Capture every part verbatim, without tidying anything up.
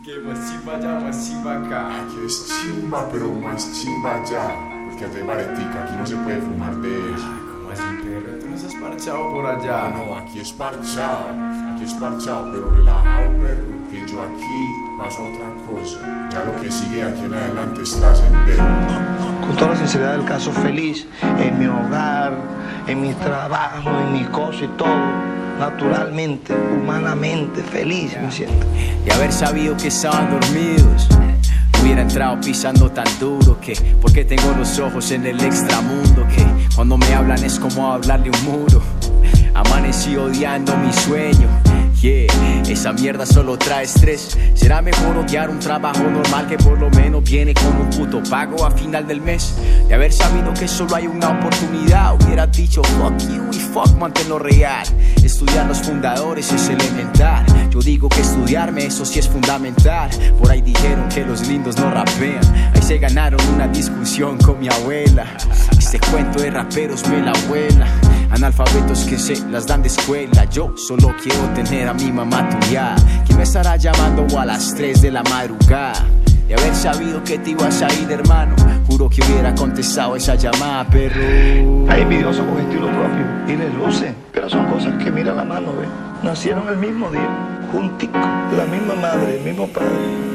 Que más chimba allá, más chimba acá. Aquí es chimba, pero más chimba allá. Porque allá hay baretica, aquí no se puede fumar de eso. Ay, ¿cómo así, perro? ¿Tú no estás parchado por allá? No, no, aquí es parchado. Aquí es parchado, pero relajado, perro. Que yo aquí paso a otra cosa. Ya lo que sigue aquí en adelante está sendero. Con toda la sinceridad del caso, feliz en mi hogar, en mi trabajo, en mi cosa y todo. Naturalmente, humanamente, feliz me siento. De haber sabido que estaban dormidos, no hubiera entrado pisando tan duro. Que porque tengo los ojos en el extramundo, que cuando me hablan es como hablarle un muro. Amanecí odiando mi sueño. Yeah, esa mierda solo trae estrés. Será mejor odiar un trabajo normal que por lo menos viene con un puto pago a final del mes. De haber sabido que solo hay una oportunidad, hubiera dicho fuck you y fuck manténlo real. Estudiar los fundadores es elemental. Yo digo que estudiarme eso sí es fundamental. Por ahí dijeron que los lindos no rapean. Ahí se ganaron una discusión con mi abuela. Este cuento de raperos me la abuela. Analfabetos que se las dan de escuela. Yo solo quiero tener a mi mamá tuya. ¿Quién me estará llamando a las tres de la madrugada? De haber sabido que te ibas a ir, hermano, juro que hubiera contestado esa llamada, perro. Hay envidiosos con estilo propio y les luce, pero son cosas que mira la mano, ¿ves? Nacieron el mismo día, junticos, la misma madre, el mismo padre.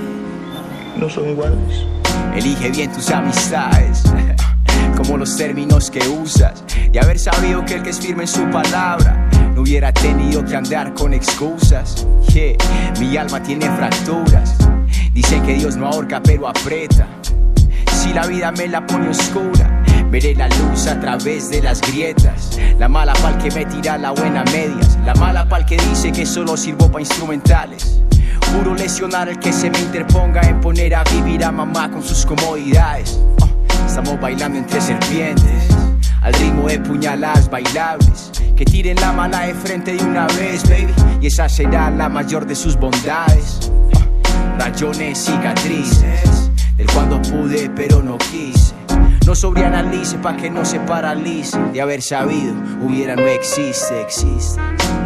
No son iguales. Elige bien tus amistades, como los términos que usas. De haber sabido que el que es firme en su palabra no hubiera tenido que andar con excusas. Yeah, mi alma tiene fracturas. Dicen que Dios no ahorca pero aprieta. Si la vida me la pone oscura, veré la luz a través de las grietas. La mala pal que me tira la buena a medias. La mala pal que dice que solo sirvo pa' instrumentales. Juro lesionar al que se me interponga en poner a vivir a mamá con sus comodidades. Oh, estamos bailando entre serpientes, al ritmo de puñaladas bailables. Que tiren la mala de frente de una vez, baby, y esa será la mayor de sus bondades. Oh, rayones, cicatrices, del cuando pude pero no quise. No sobreanalice pa' que no se paralice. De haber sabido, hubiera no existe, existe.